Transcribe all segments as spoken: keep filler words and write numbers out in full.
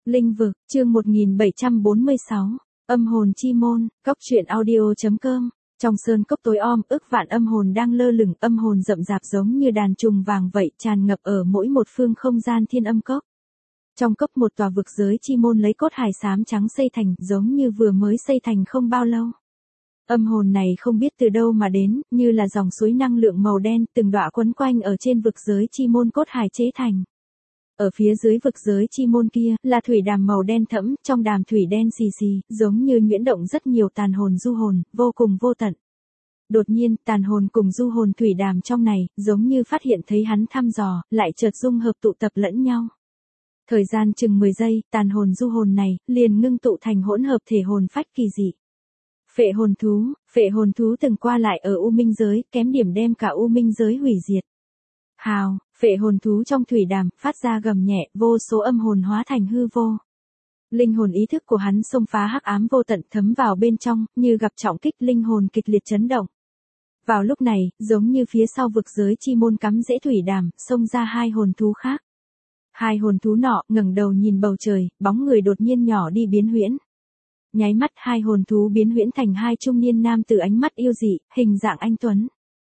Linh vực, chương một nghìn bảy trăm bốn mươi sáu, âm hồn chi môn, cóc truyện audio.com. Trong sơn cốc tối om, ức vạn âm hồn đang lơ lửng, âm hồn rậm rạp giống như đàn trùng vàng vậy, tràn ngập ở mỗi một phương không gian thiên âm cốc. Trong cốc một tòa vực giới chi môn lấy cốt hải xám trắng xây thành, giống như vừa mới xây thành không bao lâu. Âm hồn này không biết từ đâu mà đến, như là dòng suối năng lượng màu đen, từng đọa quấn quanh ở trên vực giới chi môn cốt hải chế thành. Ở phía dưới vực giới chi môn kia, là thủy đàm màu đen thẫm, trong đàm thủy đen xì xì, giống như nhuyễn động rất nhiều tàn hồn du hồn, vô cùng vô tận. Đột nhiên, tàn hồn cùng du hồn thủy đàm trong này, giống như phát hiện thấy hắn thăm dò, lại chợt dung hợp tụ tập lẫn nhau. Thời gian chừng mười giây, tàn hồn du hồn này, liền ngưng tụ thành hỗn hợp thể hồn phách kỳ dị. Phệ hồn thú, phệ hồn thú từng qua lại ở U Minh giới, kém điểm đem cả U Minh giới hủy diệt. Hào, phệ hồn thú trong thủy đàm, phát ra gầm nhẹ, vô số âm hồn hóa thành hư vô. Linh hồn ý thức của hắn xông phá hắc ám vô tận, thấm vào bên trong, như gặp trọng kích, linh hồn kịch liệt chấn động. Vào lúc này, giống như phía sau vực giới chi môn cắm rễ thủy đàm, xông ra hai hồn thú khác. Hai hồn thú nọ, ngẩng đầu nhìn bầu trời, bóng người đột nhiên nhỏ đi biến huyễn. Nháy mắt hai hồn thú biến huyễn thành hai trung niên nam tử ánh mắt yêu dị, hình dạng anh tuấn.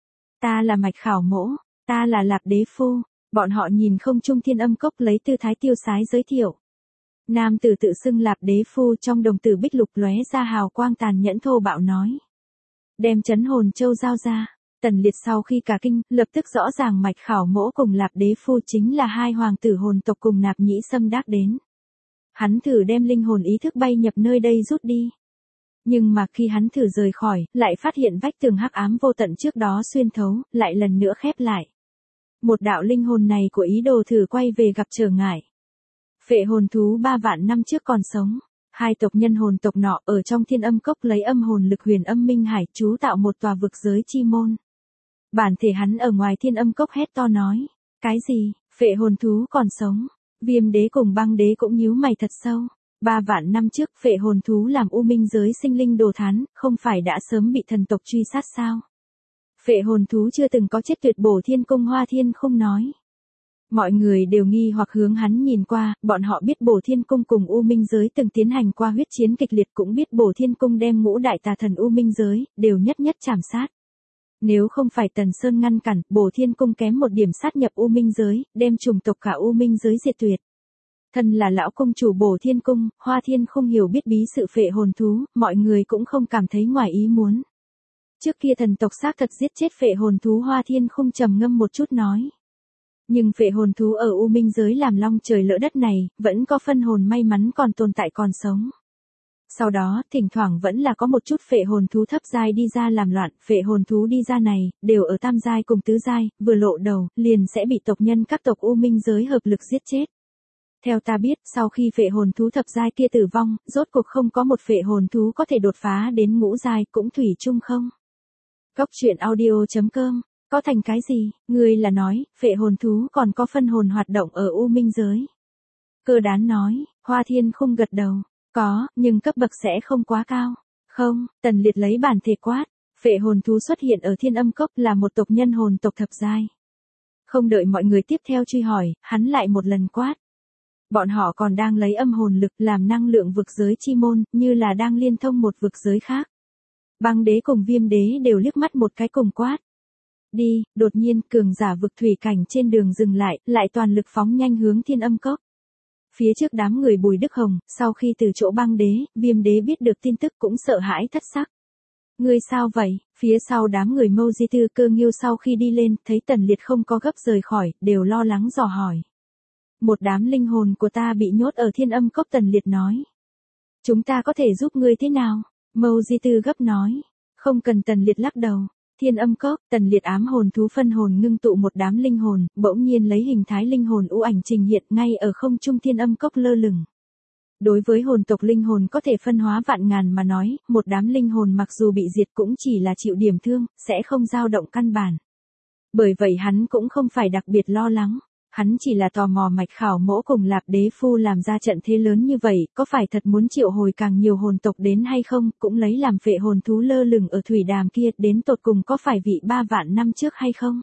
Ta là Mạch Khảo Mỗ. Ta là Lạp Đế Phu, bọn họ nhìn không trung thiên âm cốc lấy tư thái tiêu sái giới thiệu. Nam tử tự xưng Lạp Đế Phu trong đồng tử bích lục lóe ra hào quang tàn nhẫn thô bạo nói. Đem chấn hồn châu giao ra, Tần Liệt sau khi cả kinh, lập tức rõ ràng Mạch Khảo Mỗ cùng Lạp Đế Phu chính là hai hoàng tử hồn tộc cùng Nạp Nhĩ Sâm đắc đến. Hắn thử đem linh hồn ý thức bay nhập nơi đây rút đi. Nhưng mà khi hắn thử rời khỏi, lại phát hiện vách tường hắc ám vô tận trước đó xuyên thấu, lại lần nữa khép lại. Một đạo linh hồn này của ý đồ thử quay về gặp trở ngại. Phệ hồn thú ba vạn năm trước còn sống. Hai tộc nhân hồn tộc nọ ở trong thiên âm cốc lấy âm hồn lực huyền âm minh hải chú tạo một tòa vực giới chi môn. Bản thể hắn ở ngoài thiên âm cốc hét to nói. Cái gì, phệ hồn thú còn sống? Viêm đế cùng băng đế cũng nhíu mày thật sâu. Ba vạn năm trước phệ hồn thú làm U Minh giới sinh linh đồ thán, không phải đã sớm bị thần tộc truy sát sao? Phệ hồn thú chưa từng có chết tuyệt bổ thiên cung Hoa Thiên không nói. Mọi người đều nghi hoặc hướng hắn nhìn qua, bọn họ biết bổ thiên cung cùng U Minh giới từng tiến hành qua huyết chiến kịch liệt, cũng biết bổ thiên cung đem ngũ đại tà thần U Minh giới, đều nhất nhất chảm sát. Nếu không phải Tần Sơn ngăn cản, bổ thiên cung kém một điểm sát nhập U Minh giới, đem trùng tộc cả U Minh giới diệt tuyệt. Thân là lão công chủ bổ thiên cung, Hoa Thiên không hiểu biết bí sự phệ hồn thú, mọi người cũng không cảm thấy ngoài ý muốn. Trước kia thần tộc xác thật giết chết phệ hồn thú, Hoa Thiên không trầm ngâm một chút nói. Nhưng phệ hồn thú ở U Minh giới làm long trời lỡ đất này, vẫn có phân hồn may mắn còn tồn tại còn sống. Sau đó, thỉnh thoảng vẫn là có một chút phệ hồn thú thấp giai đi ra làm loạn, phệ hồn thú đi ra này, đều ở tam giai cùng tứ giai, vừa lộ đầu, liền sẽ bị tộc nhân các tộc U Minh giới hợp lực giết chết. Theo ta biết, sau khi phệ hồn thú thập giai kia tử vong, rốt cuộc không có một phệ hồn thú có thể đột phá đến ngũ giai, cũng thủy chung không. Cóc truyện audio.com, có thành cái gì, người là nói, phệ hồn thú còn có phân hồn hoạt động ở U Minh giới. Cơ Đán nói, Hoa Thiên không gật đầu, có, nhưng cấp bậc sẽ không quá cao. Không, Tần Liệt lấy bản thể quát, phệ hồn thú xuất hiện ở thiên âm cốc là một tộc nhân hồn tộc thập giai. Không đợi mọi người tiếp theo truy hỏi, hắn lại một lần quát. Bọn họ còn đang lấy âm hồn lực làm năng lượng vực giới chi môn, như là đang liên thông một vực giới khác. Băng đế cùng viêm đế đều liếc mắt một cái cùng quát. Đi, đột nhiên, cường giả vực thủy cảnh trên đường dừng lại, lại toàn lực phóng nhanh hướng thiên âm cốc. Phía trước đám người Bùi Đức Hồng, sau khi từ chỗ băng đế, viêm đế biết được tin tức cũng sợ hãi thất sắc. Ngươi sao vậy? Phía sau đám người Mâu Di Tư Cơ Nghiêu sau khi đi lên, thấy Tần Liệt không có gấp rời khỏi, đều lo lắng dò hỏi. Một đám linh hồn của ta bị nhốt ở thiên âm cốc, Tần Liệt nói. Chúng ta có thể giúp ngươi thế nào? Mâu Di Tư gấp nói. Không cần, Tần Liệt lắc đầu. Thiên âm cốc, Tần Liệt ám hồn thú phân hồn ngưng tụ một đám linh hồn, bỗng nhiên lấy hình thái linh hồn u ảnh trình hiện ngay ở không trung thiên âm cốc lơ lửng. Đối với hồn tộc linh hồn có thể phân hóa vạn ngàn mà nói, một đám linh hồn mặc dù bị diệt cũng chỉ là chịu điểm thương, sẽ không dao động căn bản. Bởi vậy hắn cũng không phải đặc biệt lo lắng. Hắn chỉ là tò mò Mạch Khảo Mỗ cùng Lạp Đế Phu làm ra trận thế lớn như vậy, có phải thật muốn triệu hồi càng nhiều hồn tộc đến hay không, cũng lấy làm phệ hồn thú lơ lửng ở thủy đàm kia, đến tột cùng có phải vị ba vạn năm trước hay không?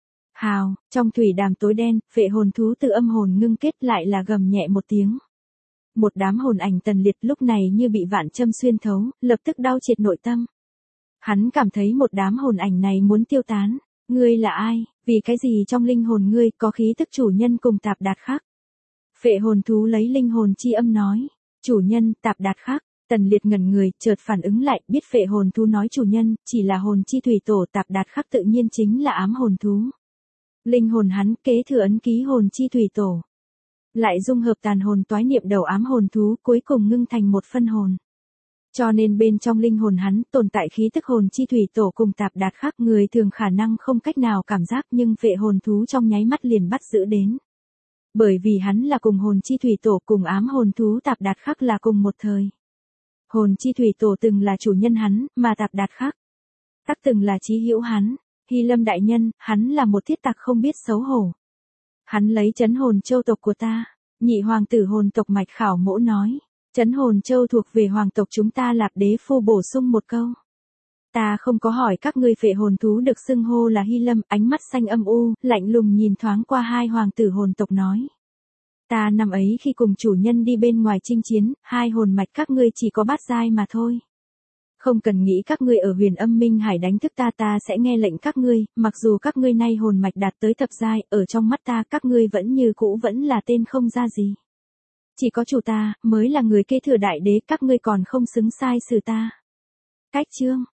Hào, trong thủy đàm tối đen, phệ hồn thú từ âm hồn ngưng kết lại là gầm nhẹ một tiếng. Một đám hồn ảnh Tần Liệt lúc này như bị vạn châm xuyên thấu, lập tức đau triệt nội tâm. Hắn cảm thấy một đám hồn ảnh này muốn tiêu tán. Ngươi là ai, vì cái gì trong linh hồn ngươi có khí tức chủ nhân cùng Tạp Đạt khác? Phệ hồn thú lấy linh hồn chi âm nói. Chủ nhân, Tạp Đạt khác. Tần Liệt ngẩn người, chợt phản ứng lại, biết phệ hồn thú nói chủ nhân, chỉ là hồn chi thủy tổ Tạp Đạt khác tự nhiên chính là ám hồn thú. Linh hồn hắn kế thừa ấn ký hồn chi thủy tổ. Lại dung hợp tàn hồn toái niệm đầu ám hồn thú, cuối cùng ngưng thành một phân hồn. Cho nên bên trong linh hồn hắn tồn tại khí tức hồn chi thủy tổ cùng Tạp Đạt khác, người thường khả năng không cách nào cảm giác, nhưng phệ hồn thú trong nháy mắt liền bắt giữ đến. Bởi vì hắn là cùng hồn chi thủy tổ cùng ám hồn thú Tạp Đạt khác là cùng một thời. Hồn chi thủy tổ từng là chủ nhân hắn, mà Tạp Đạt khác các từng là chí hữu hắn. Hy Lâm đại nhân, hắn là một thiết tặc không biết xấu hổ. Hắn lấy trấn hồn châu tộc của ta. Nhị hoàng tử hồn tộc Mạch Khảo Mỗ nói. Trấn hồn châu thuộc về hoàng tộc chúng ta. Lạp Đế Phu bổ sung một câu. Ta không có hỏi các ngươi. Phệ hồn thú được xưng hô là Hy Lâm, ánh mắt xanh âm u, lạnh lùng nhìn thoáng qua hai hoàng tử hồn tộc nói. Ta năm ấy khi cùng chủ nhân đi bên ngoài chinh chiến, hai hồn mạch các ngươi chỉ có bát giai mà thôi. Không cần nghĩ các ngươi ở Huyền Âm Minh Hải đánh thức ta, ta sẽ nghe lệnh các ngươi, mặc dù các ngươi nay hồn mạch đạt tới thập giai, ở trong mắt ta các ngươi vẫn như cũ vẫn là tên không ra gì. Chỉ có chủ ta mới là người kế thừa đại đế, các ngươi còn không xứng sai xử ta. Cách chương